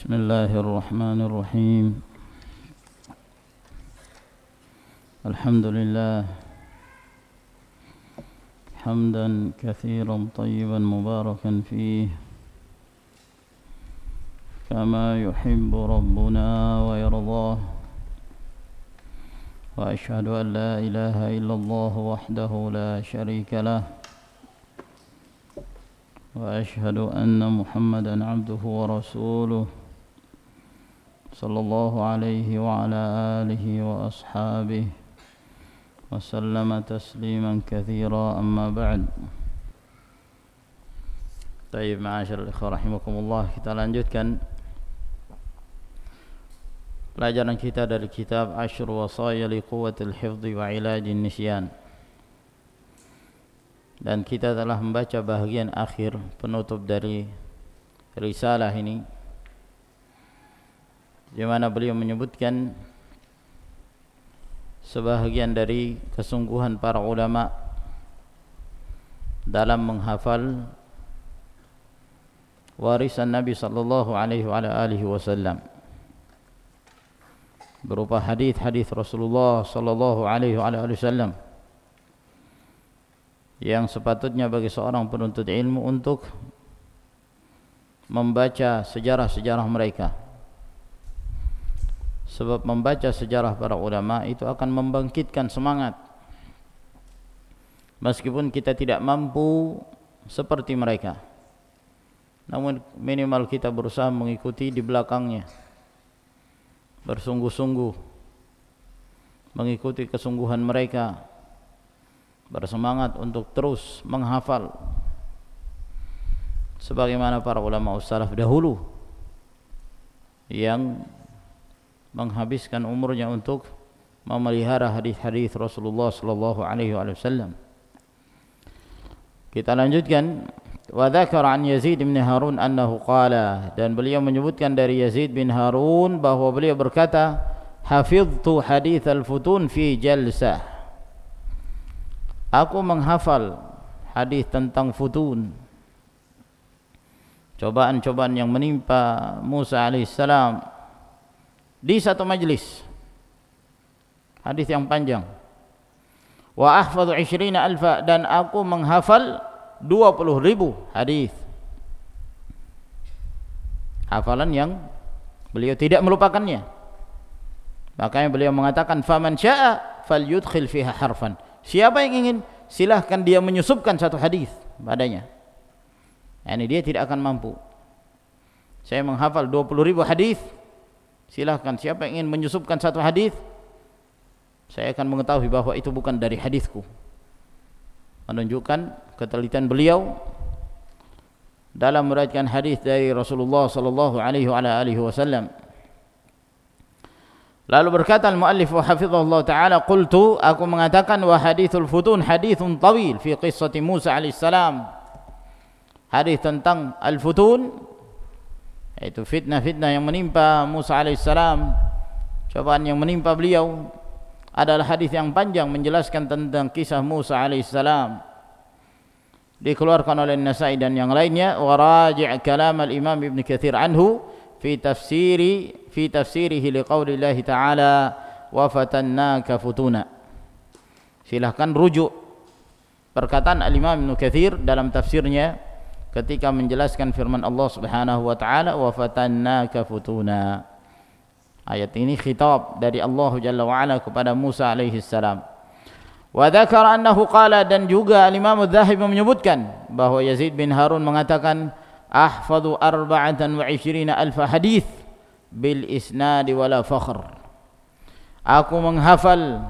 بسم الله الرحمن الرحيم. الحمد لله حمدا كثيرا طيبا مباركا فيه كما يحب ربنا ويرضاه، وأشهد أن لا إله إلا الله وحده لا شريك له، وأشهد أن محمدا عبده ورسوله صلى الله عليه وعلى آله وأصحابه وسلم تسليما كثيرا. أما بعد. Baik, ma'asyarul ikhwah rahimakumullah, kita lanjutkan pelajaran kita dari kitab Ashr Wasaya li Quwwatil Hifdhi wa Ilajin Nisyan. Dan kita telah membaca bahagian akhir penutup dari risalah ini, di mana beliau menyebutkan sebahagian dari kesungguhan para ulama dalam menghafal warisan Nabi sallallahu alaihi wasallam berupa hadis-hadis Rasulullah sallallahu alaihi wasallam yang sepatutnya bagi seorang penuntut ilmu untuk membaca sejarah-sejarah mereka. Sebab membaca sejarah para ulama itu akan membangkitkan semangat. Meskipun kita tidak mampu seperti mereka, namun minimal kita berusaha mengikuti di belakangnya, bersungguh-sungguh mengikuti kesungguhan mereka, bersemangat untuk terus menghafal sebagaimana para ulama salaf dahulu yang menghabiskan umurnya untuk memelihara hadis-hadis Rasulullah sallallahu alaihi wasallam. Kita lanjutkan. Wa dzakara an Yazid bin Harun annahu qala, dan beliau menyebutkan dari Yazid bin Harun bahwa beliau berkata, hafiztu hadits al-futun fi jalsah. Aku menghafal hadis tentang futun, cobaan-cobaan yang menimpa Musa alaihissalam, di satu majlis. Hadis yang panjang. Wa ahfadhu 20,000, dan aku menghafal 20,000 hadis. Hafalan yang beliau tidak melupakannya. Makanya beliau mengatakan, faman syaa falyudkhil fiha harfan. Siapa yang ingin, silahkan dia menyusupkan satu hadis padanya. Yani dia tidak akan mampu. Saya menghafal 20,000 hadis. Silahkan siapa yang ingin menyusupkan satu hadis, saya akan mengetahui bahwa itu bukan dari hadisku. Menunjukkan ketelitian beliau dalam meriwayatkan hadis dari Rasulullah sallallahu alaihi wasallam. Lalu berkata al-muallif wa hafizahullah ta'ala, qultu, aku mengatakan, wa hadithul futun hadithun tawil fi qissati Musa alaihissalam. Hadis tentang al-futun, yaitu fitnah-fitnah yang menimpa Musa alaihissalam, cobaan yang menimpa beliau, adalah hadis yang panjang menjelaskan tentang kisah Musa alaihissalam. Dikeluarkan oleh An-Nasa'i dan yang lainnya. Wa raji' kalam al-Imam Ibn Katsir anhu fi tafsirihi liqaulillahi ta'ala wa fatannaka futuna. Silahkan rujuk perkataan al-Imam Ibn Katsir dalam tafsirnya ketika menjelaskan firman Allah Subhanahu wa taala, wa fatannaka futuna. Ayat ini khitab dari Allah Jalla wa Ala kepada Musa alaihi salam. Wa dzakara annahu qala, dan juga al-Imam Az-Zahabi menyebutkan bahwa Yazid bin Harun mengatakan, ahfadhu 24,000 hadis bil isnad wala fakhr. Aku menghafal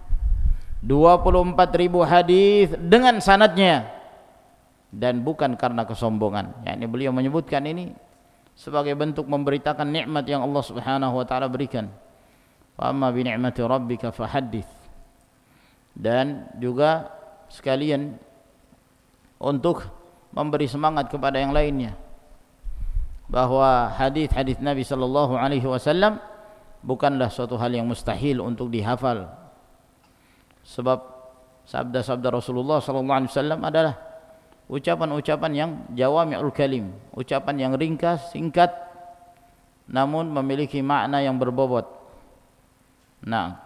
24,000 hadis dengan sanadnya dan bukan karena kesombongan. Yani beliau menyebutkan ini sebagai bentuk memberitakan nikmat yang Allah Subhanahu wa taala berikan. Wa amma bi ni'mati rabbika fahaddits. Dan juga sekalian untuk memberi semangat kepada yang lainnya bahwa hadis-hadis Nabi sallallahu alaihi wasallam bukanlah suatu hal yang mustahil untuk dihafal. Sebab sabda-sabda Rasulullah sallallahu alaihi wasallam adalah ucapan-ucapan yang jawami'ul kalim, ucapan yang ringkas, singkat, namun memiliki makna yang berbobot. Nah,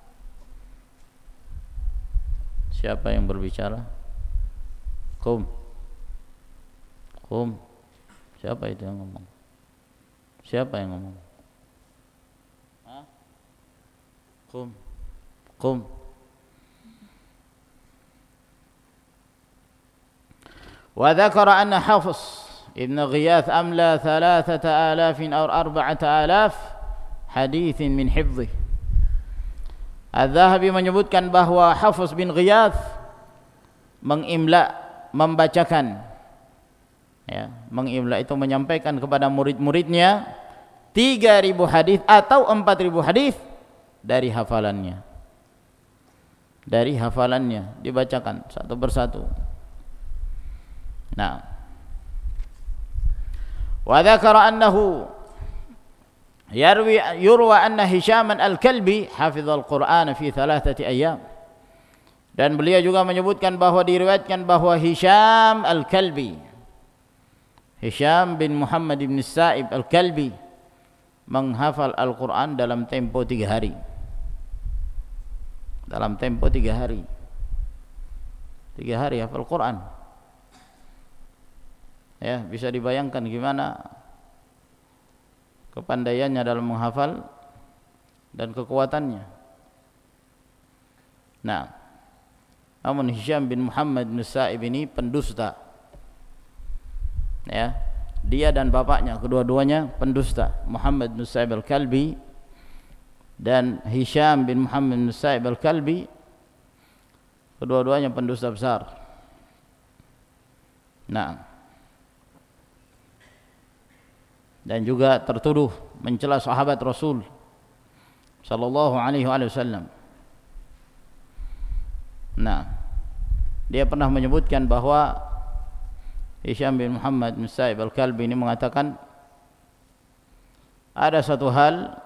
siapa yang berbicara? Qum. Siapa itu yang ngomong? Siapa yang ngomong? Hah? Qum. Wa dzakara anna Hafiz Ibn Ghiyath amla 3,000 أو 4,000 hadits min hifdhih. Al-Dhahabi menyebutkan bahwa Hafiz bin Ghiyath mengimla, membacakan, ya, mengimla itu menyampaikan kepada murid-muridnya 3.000 hadis atau 4.000 hadis dari hafalannya. Dari hafalannya dibacakan satu persatu. Nah, wa dzakara annahu yurwa anna Hisham al-Kalbi hafizal Qur'an fi 3 ayyam. Dan beliau juga menyebutkan bahwa diriwayatkan bahwa Hisham al-Kalbi, Hisham bin Muhammad bin Sa'ib al-Kalbi menghafal Al-Quran dalam tempo 3 hari. Dalam tempo 3 hari. 3 hari hafal Quran. Ya, bisa dibayangkan gimana kepandaiannya dalam menghafal dan kekuatannya. Nah, namun Hisham bin Muhammad bin Sa'ib ini pendusta. Ya, dia dan bapaknya kedua-duanya pendusta. Muhammad bin Sa'ib al-Kalbi dan Hisham bin Muhammad bin Sa'ib al-Kalbi kedua-duanya pendusta besar. Nah, dan juga tertuduh mencela sahabat Rasul sallallahu alaihi wasallam. Nah, dia pernah menyebutkan bahwa Hisham bin Muhammad bin Sa'ib al-Kalbi ini mengatakan ada satu hal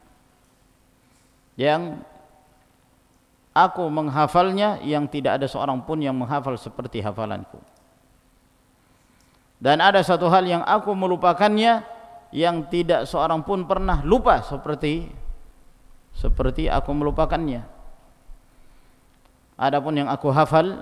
yang aku menghafalnya yang tidak ada seorang pun yang menghafal seperti hafalanku. Dan ada satu hal yang aku melupakannya yang tidak seorang pun pernah lupa seperti aku melupakannya. Adapun yang aku hafal,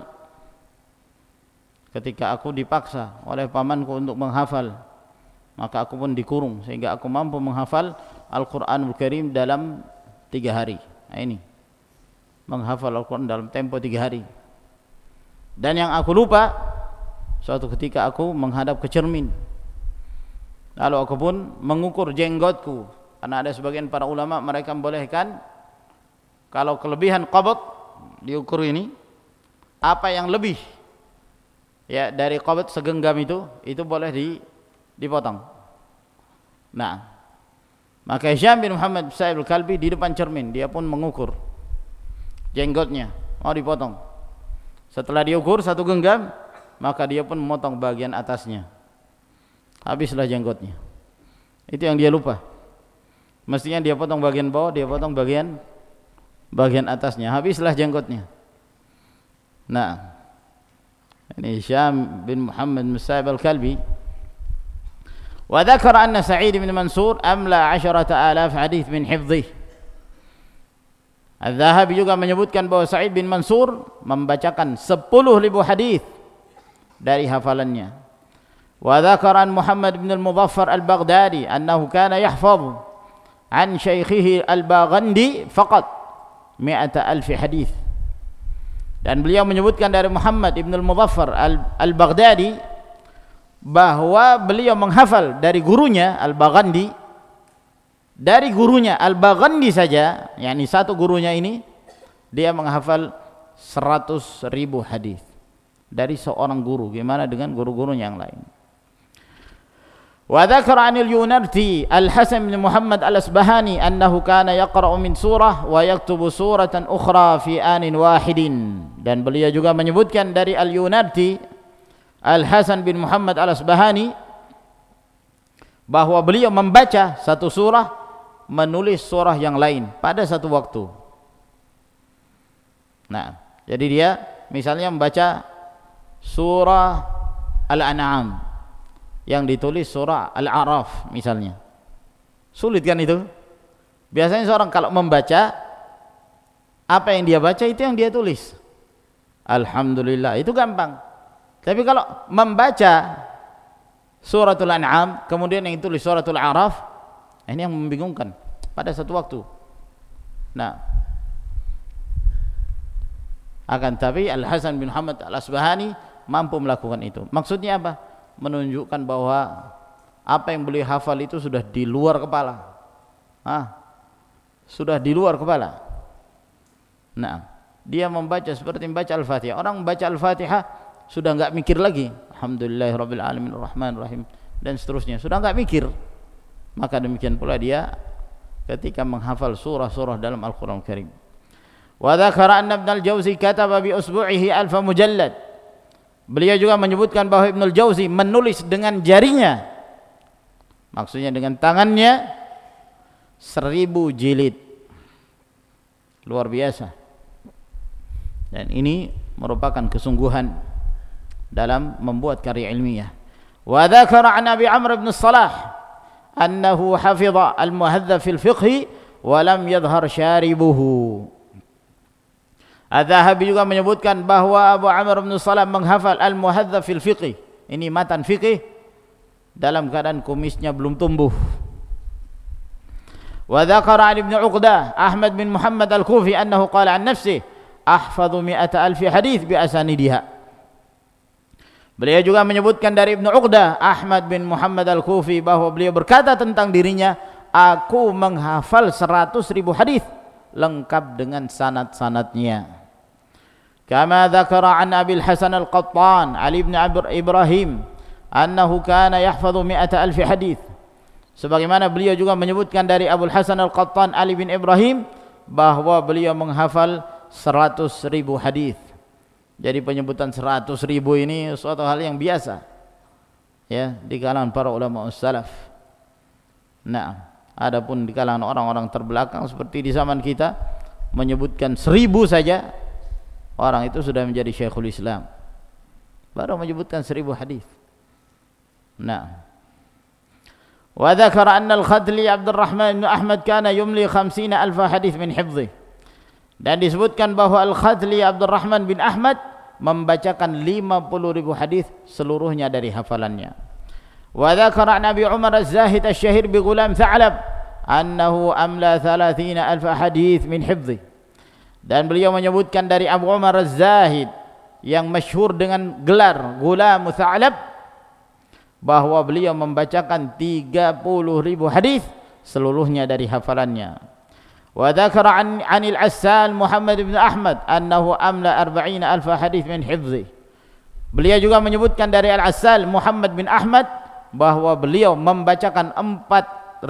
ketika aku dipaksa oleh pamanku untuk menghafal, maka aku pun dikurung sehingga aku mampu menghafal Al-Quranul Karim dalam 3 hari. Nah, ini menghafal Al-Quran dalam tempo 3 hari. Dan yang aku lupa, suatu ketika aku menghadap ke cermin, lalu aku pun mengukur jenggotku, karena ada sebagian para ulama mereka membolehkan kalau kelebihan qabd diukur ini, apa yang lebih ya dari qabd segenggam itu boleh dipotong. Nah, maka Hisham bin Muhammad bin Sa'ib al-Kalbi di depan cermin dia pun mengukur jenggotnya mau dipotong. Setelah diukur 1 genggam, maka dia pun memotong bagian atasnya. Habislah jenggotnya. Itu yang dia lupa. Mestinya dia potong bagian bawah, dia potong bagian atasnya. Habislah jenggotnya. Nah, ini Hisham bin Muhammad bin Sa'ib al-Kalbi. Wa dzakara anna Sa'id bin Mansur amla 10,000 hadits min hifdhih. Al-Dhahabi juga menyebutkan bahwa Sa'id bin Mansur membacakan 10.000 hadits dari hafalannya. Wa dzakara Muhammad bin al-Mudhaffar al-Baghdadi annahu kana yahfaz an syaikhihi al-Baghandi faqat 100,000 hadits. Dan beliau menyebutkan dari Muhammad bin al-Mudhaffar al-Baghdadi bahwa beliau menghafal dari gurunya Al-Baghandi, dari gurunya Al-Baghandi saja, yakni satu gurunya ini dia menghafal 100.000 hadis dari seorang guru. Gimana dengan guru-guru yang lain? Wa dzakara 'anil Yunarti Al-Hasan bin Muhammad Al-Asbahani annahu kana yaqra'u min surah wa yaktubu suratan ukhra fi anin wahidin. Dan beliau juga menyebutkan dari Al-Yunarti Al-Hasan bin Muhammad Al-Asbahani bahwa beliau membaca satu surah, menulis surah yang lain pada satu waktu. Nah, jadi dia misalnya membaca surah Al-An'am yang ditulis surah Al-A'raf misalnya. Sulit kan itu? Biasanya seorang kalau membaca, apa yang dia baca itu yang dia tulis. Alhamdulillah, itu gampang. Tapi kalau membaca suratul An'am kemudian yang tulis suratul A'raf, ini yang membingungkan pada satu waktu. Nah, akan tapi Al-Hasan bin Muhammad Al-Asbahani mampu melakukan itu. Maksudnya apa? Menunjukkan bahwa apa yang beliau hafal itu sudah di luar kepala. Sudah di luar kepala. Nah, dia membaca seperti membaca Al-Fatihah. Orang membaca Al-Fatihah sudah enggak mikir lagi. Alhamdulillahirabbil alamin arrahmanir rahim dan seterusnya. Sudah enggak mikir. Maka demikian pula dia ketika menghafal surah-surah dalam Al-Qur'an Al-Karim. Wa dzakara anna Ibnu Al-Jauzi kataba bi usbu'ihi alf mujallad. Beliau juga menyebutkan bahwa Ibnu Al-Jauzi menulis dengan jarinya, maksudnya dengan tangannya, 1000 jilid. Luar biasa. Dan ini merupakan kesungguhan dalam membuat karya ilmiah. Wa dzakara an Abi Amr bin Salah annahu hafidha al-muhadzab fil fiqh wa lam yadhhar syaribuhu. Adz-Dzahabi juga menyebutkan bahwa Abu Amr bin Salah menghafal al-muhadzab fil fiqh. Ini matan fikih dalam keadaan kumisnya belum tumbuh. Wa dzakara an Ibnu Uqdah Ahmad bin Muhammad Al-Kufi annahu qala an nafsihi ahfadhu 100,000 hadits bi asanidiha. Beliau juga menyebutkan dari Ibnu Uqdah Ahmad bin Muhammad Al-Kufi bahwa beliau berkata tentang dirinya, aku menghafal 100,000 hadis lengkap dengan sanad-sanadnya. Kama dzakara an Abil Hasan Al-Qattan Ali bin Ibrahim annahu kana yahfadhu 100,000 hadis. Sebagaimana beliau juga menyebutkan dari Abul Hasan Al-Qattan Ali bin Ibrahim bahwa beliau menghafal 100,000 hadis. Jadi penyebutan 100,000 ini suatu hal yang biasa ya di kalangan para ulama salaf. Nah, adapun di kalangan orang-orang terbelakang seperti di zaman kita menyebutkan 1000 saja, orang itu sudah menjadi Syekhul Islam. Baru menyebutkan 1000 hadis. Nah, wa dzakara anna al-Khadli Abdurrahman bin Ahmad kana yumli 50,000 hadis min hifdhi. Dan disebutkan bahwa Al-Khadli Abdurrahman bin Ahmad membacakan 50,000 hadis seluruhnya dari hafalannya. Wa dzakara an Abi Umar Az-Zahid Asy-Syahir bi Ghulam Tha'lab annahu amla 30,000 hadis min hifdhi. Dan beliau menyebutkan dari Abu Umar Az-Zahid yang masyhur dengan gelar Ghulam Tha'lab bahwa beliau membacakan 30,000 hadis seluruhnya dari hafalannya. Wa dzakara an al-Assal Muhammad bin Ahmad annahu amla 40,000 hadis min hifdhi. Beliau juga menyebutkan dari Al-Assal Muhammad bin Ahmad bahwa beliau membacakan 40,000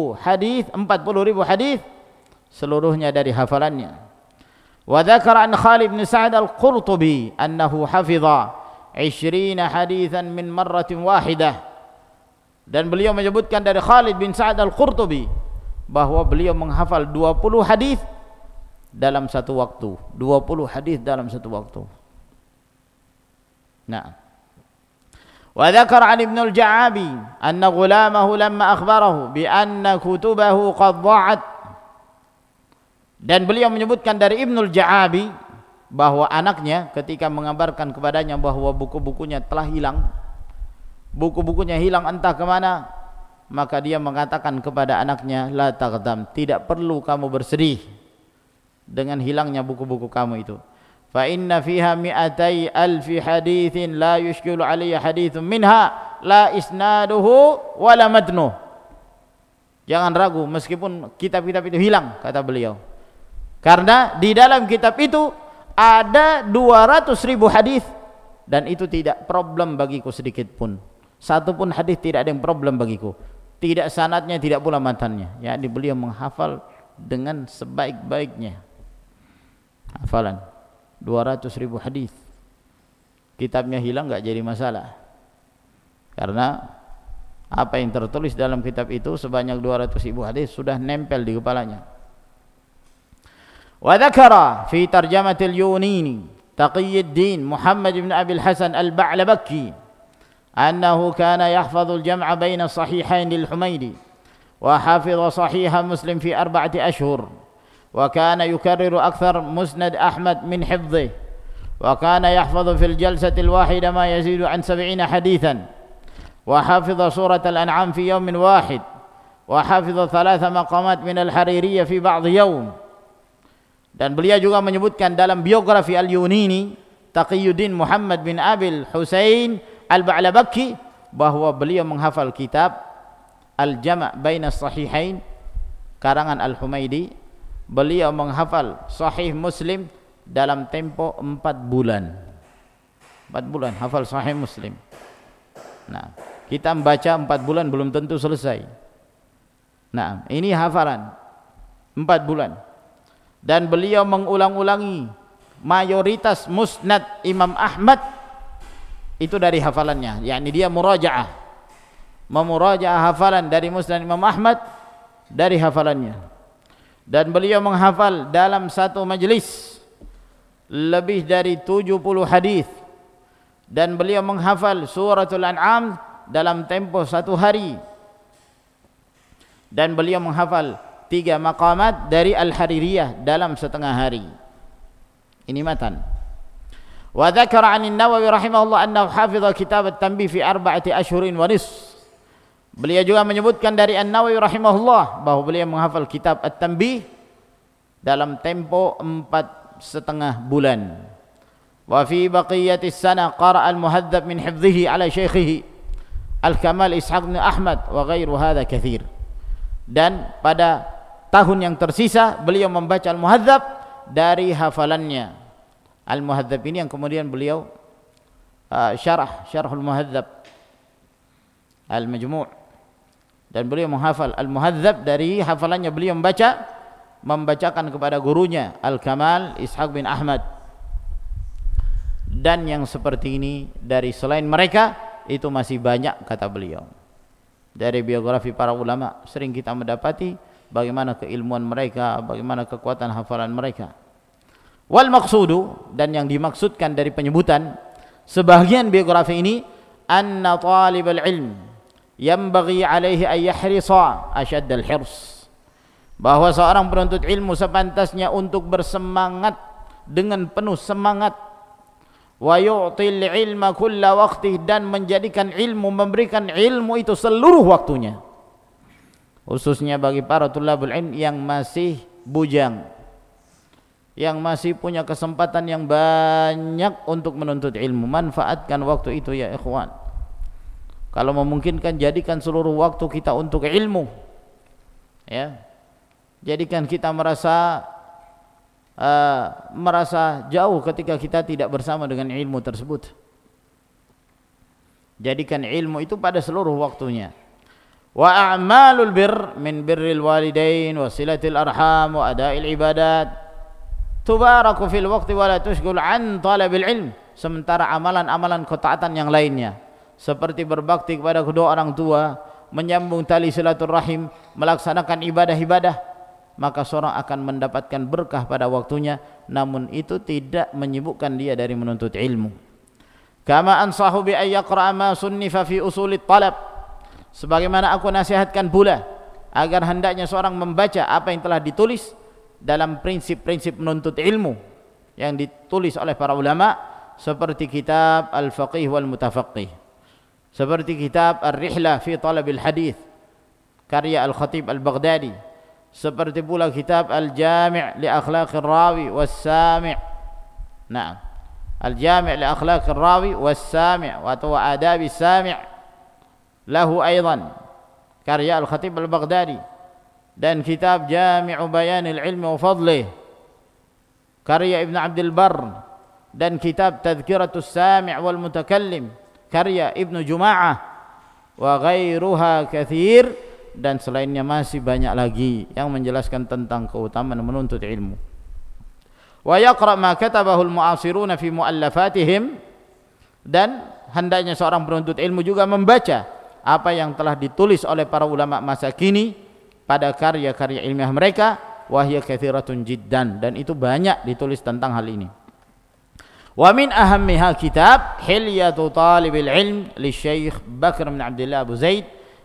hadis seluruhnya dari hafalannya. Wa dzakara an Khalid bin Sa'd Al-Qurtubi annahu hafidha 20 haditsan min marratin wahidah. Dan beliau menyebutkan dari Khalid bin Sa'd Al-Qurtubi bahwa beliau menghafal 20 hadis dalam satu waktu. 20 hadis dalam satu waktu. Nah, wa dzakara an Ibnu Al-Ja'abi anna ghulamahu lamma akhbarahu bi anna kutubahu qad dha'at. Dan beliau menyebutkan dari Ibnu Al-Ja'abi bahwa anaknya ketika mengabarkan kepadanya bahwa buku-bukunya telah hilang, buku-bukunya hilang entah ke mana, maka dia mengatakan kepada anaknya, la taghdam, tidak perlu kamu bersedih dengan hilangnya buku-buku kamu itu. Fa inna fiha 200,000 haditsin la yushkilu alayya haditsun minha la isnaduhu wala matnuh. Jangan ragu meskipun kitab-kitab itu hilang, kata beliau. Karena di dalam kitab itu ada 200,000 hadis dan itu tidak problem bagiku sedikit pun. Satu pun hadis tidak ada yang problem bagiku. Tidak sanadnya, tidak pula matannya. Ya, beliau menghafal dengan sebaik-baiknya. Hafalan 200,000 hadis. Kitabnya hilang enggak jadi masalah. Karena apa yang tertulis dalam kitab itu sebanyak 200,000 hadis sudah nempel di kepalanya. Wa dzakara fi tarjamatil Yunini Taqiyuddin Muhammad bin Abi Hasan Al-Ba'labaki أنه كان يحفظ الجمع بين الصحيحين للحميدي وحفظ صحيح مسلم في 4 أشهر وكان يكرر أكثر مسند أحمد من حفظه وكان يحفظ في الجلسة الواحدة ما يزيد عن 70 حديثا وحفظ سورة الأنعام في يوم واحد وحفظ 3 مقامات من الحريرية في بعض يوم. Dan beliau juga menyebutkan dalam biografi Al-Yunini, Taqiyuddin Muhammad bin Abil Husain Al-Ba'labaki, bahwa beliau menghafal kitab Al-Jama' Baina Sahihain karangan Al-Humaidi. Beliau menghafal Sahih Muslim dalam tempo 4 bulan. 4 bulan hafal Sahih Muslim. Nah, kita membaca 4 bulan belum tentu selesai. Nah, ini hafalan 4 bulan. Dan beliau mengulang-ulangi mayoritas musnad Imam Ahmad itu dari hafalannya, yakni dia murajaah, memurajaah hafalan dari musnad Imam Ahmad dari hafalannya. Dan beliau menghafal dalam satu majlis lebih dari 70 hadis, dan beliau menghafal suratul An'am dalam tempo 1 hari, dan beliau menghafal 3 maqamat dari Al-Haririyah dalam setengah hari. Ini matan. Wa dzakara 'an an-Nawawi rahimahullah annahu hafidha kitab at-tanbih fi 4 ashhurin wa nisf. Beliau juga menyebutkan dari An-Nawawi rahimahullah bahwa beliau menghafal kitab at-tanbih dalam tempo 4,5 bulan. Wa fi baqiyatis sana qara'a al-muhadzab min hifdhihi ala syaikhihi Al-Kamal Ishaq bin Ahmad wa ghairu hadha katsir. Dan pada tahun yang tersisa beliau membaca Al-Muhadzab dari hafalannya. Al-Muhadzab ini yang kemudian beliau Syarhul Muhadzab Al-Majmu', dan beliau menghafal Al-Muhadzab dari hafalannya. Beliau membacakan kepada gurunya Al-Kamal Ishaq bin Ahmad. Dan yang seperti ini dari selain mereka itu masih banyak, kata beliau. Dari biografi para ulama sering kita mendapati bagaimana keilmuan mereka, bagaimana kekuatan hafalan mereka. Wal maqsudu, dan yang dimaksudkan dari penyebutan sebagian biografi ini, anna talibal ilm yanbaghi alaihi an yahrisa ashadd al-hirs, bahwa seorang penuntut ilmu sepantasnya untuk bersemangat dengan penuh semangat, wa yu'til ilma kulla waqtih, dan menjadikan ilmu, memberikan ilmu itu seluruh waktunya, khususnya bagi para tulabul ilm yang masih bujang, yang masih punya kesempatan yang banyak untuk menuntut ilmu. Manfaatkan waktu itu ya ikhwan. Kalau memungkinkan, jadikan seluruh waktu kita untuk ilmu, ya. Jadikan kita merasa jauh ketika kita tidak bersama dengan ilmu tersebut. Jadikan ilmu itu pada seluruh waktunya. Wa a'malul birr min birril walidain wa silatil arham wa ada'il ibadat tubaraku fil waqti wa la tushghul an talabil ilm. Sementara amalan-amalan ketaatan yang lainnya seperti berbakti kepada kedua orang tua, menyambung tali silaturahim, melaksanakan ibadah-ibadah, maka seorang akan mendapatkan berkah pada waktunya, namun itu tidak menyibukkan dia dari menuntut ilmu. Kama ansahu bi ay yaqra'a ma sunnifa fi usulit talab, sebagaimana aku nasihatkan pula agar hendaknya seorang membaca apa yang telah ditulis dalam prinsip-prinsip menuntut ilmu yang ditulis oleh para ulama, seperti kitab Al-Faqih wal Mutafaqih, seperti kitab Ar-Rihlah fi Talabil Hadith karya Al-Khatib Al-Baghdadi, seperti pula kitab Al-Jami' li Akhlaqir Rawi was-Sami'. Naam, Al-Jami' li Akhlaqir Rawi was-Sami' wa Adabis Sami' lahu aidan karya Al-Khatib Al-Baghdadi, dan kitab Jami'u Bayanil Ilmi wa Fadlih karya Ibn Abdul Barr, dan kitab Tadhkiratus Sami' wal Mutakallim karya Ibnu Juma'ah wa ghairuha katsir, dan selainnya masih banyak lagi yang menjelaskan tentang keutamaan menuntut ilmu. Wa yaqra ma katabahu al-mu'asiruna fi mu'allafatihim, dan hendaknya seorang penuntut ilmu juga membaca apa yang telah ditulis oleh para ulama masa kini pada karya-karya ilmiah mereka, wa hiya katsiratun jiddan, dan itu banyak ditulis tentang hal ini. Wa min ahammiha kitab Hilyatu Talibil Ilm li Syekh Bakr bin Abdullah Abu Zaid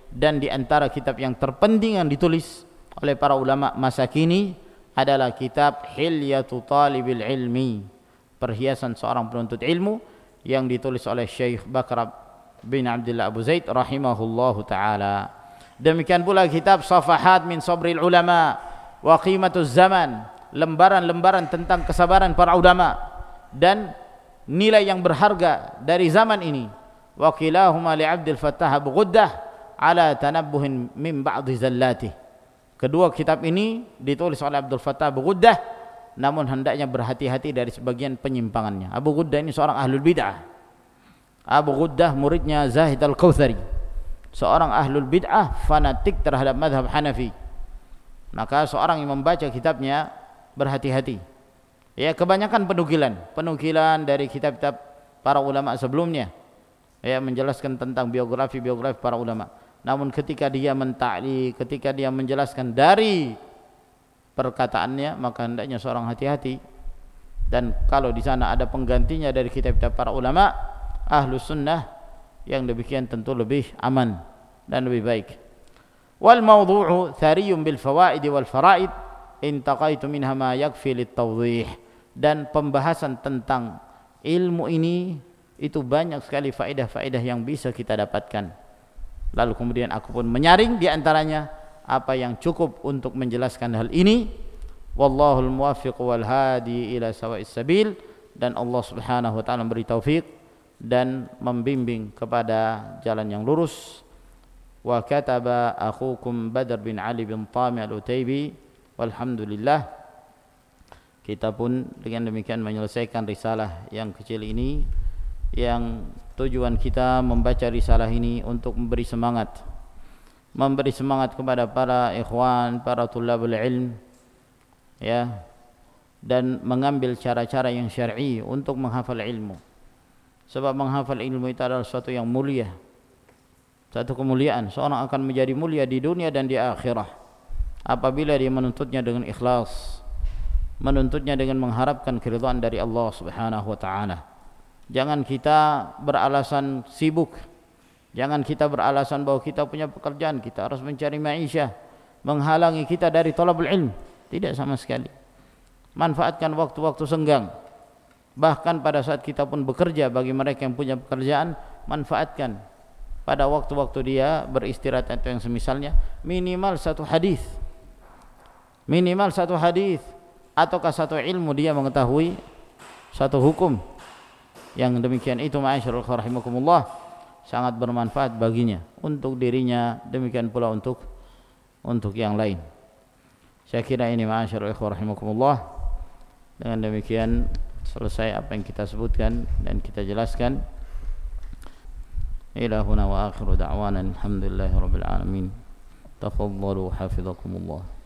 Dan di antara kitab yang terpenting yang ditulis oleh para ulama masa kini adalah kitab Hilyatu Talibil Ilmi, perhiasan seorang penuntut ilmu, yang ditulis oleh Syekh Bakr bin Abdullah Abu Zaid rahimahullahu taala. Demikian pula kitab Safahat min Sabril Ulama wa Qimatuz Zaman, lembaran-lembaran tentang kesabaran para ulama dan nilai yang berharga dari zaman ini. Wa kilahuma li Abdul Fattah Abu Ghuddah ala tanabbuhin min ba'dhi zallatih. Kedua kitab ini ditulis oleh Abdul Fattah Abu Ghuddah, namun hendaknya berhati-hati dari sebagian penyimpangannya. Abu Ghuddah ini seorang ahlul bid'ah. Abu Ghuddah muridnya Zahid Al-Kautsari, seorang ahlul bid'ah fanatik terhadap mazhab Hanafi. Maka seorang yang membaca kitabnya berhati-hati. Ya, kebanyakan penukilan dari kitab-kitab para ulama sebelumnya, ya, menjelaskan tentang biografi para ulama. Namun ketika dia menta'li, ketika dia menjelaskan dari perkataannya, maka hendaknya seorang hati-hati. Dan kalau di sana ada penggantinya dari kitab-kitab para ulama Ahlus Sunnah, yang demikian tentu lebih aman dan lebih baik. Wal mawdu'u thariyun bil fawaid wal faraid in taqaitu minha ma yakfi lit tawdih. Dan pembahasan tentang ilmu ini itu banyak sekali faedah-faedah yang bisa kita dapatkan. Lalu kemudian aku pun menyaring di antaranya apa yang cukup untuk menjelaskan hal ini. Wallahul muwaffiq wal hadi ila sawa'is sabil. Dan Allah Subhanahu wa taala memberi taufik dan membimbing kepada jalan yang lurus. Wa kataba akhukum Badr bin Ali bin Tami al-Utaibi. Walhamdulillah, kita pun dengan demikian menyelesaikan risalah yang kecil ini, yang tujuan kita membaca risalah ini untuk memberi semangat kepada para ikhwan, para tulabul ilm, ya, dan mengambil cara-cara yang syar'i untuk menghafal ilmu. Sebab menghafal ilmu itu adalah sesuatu yang mulia, satu kemuliaan. Seorang akan menjadi mulia di dunia dan di akhirah apabila dia menuntutnya dengan ikhlas, menuntutnya dengan mengharapkan keridhaan dari Allah Subhanahu wa taala. Jangan kita beralasan sibuk, jangan kita beralasan bahwa kita punya pekerjaan, kita harus mencari ma'isyah, menghalangi kita dari thalabul ilm. Tidak sama sekali. Manfaatkan waktu-waktu senggang. Bahkan pada saat kita pun bekerja, bagi mereka yang punya pekerjaan, manfaatkan pada waktu-waktu dia beristirahat atau yang semisalnya, minimal satu hadis ataukah satu ilmu, dia mengetahui satu hukum. Yang demikian itu ma'asyiral rahimakumullah sangat bermanfaat baginya, untuk dirinya, demikian pula untuk yang lain. Saya kira ini ma'asyiral rahimakumullah. Dengan demikian selesai apa yang kita sebutkan dan kita jelaskan. Ila huna wa akhiru da'wana alhamdulillahi rabbil alamin. Tafaddalu hafizakumullah.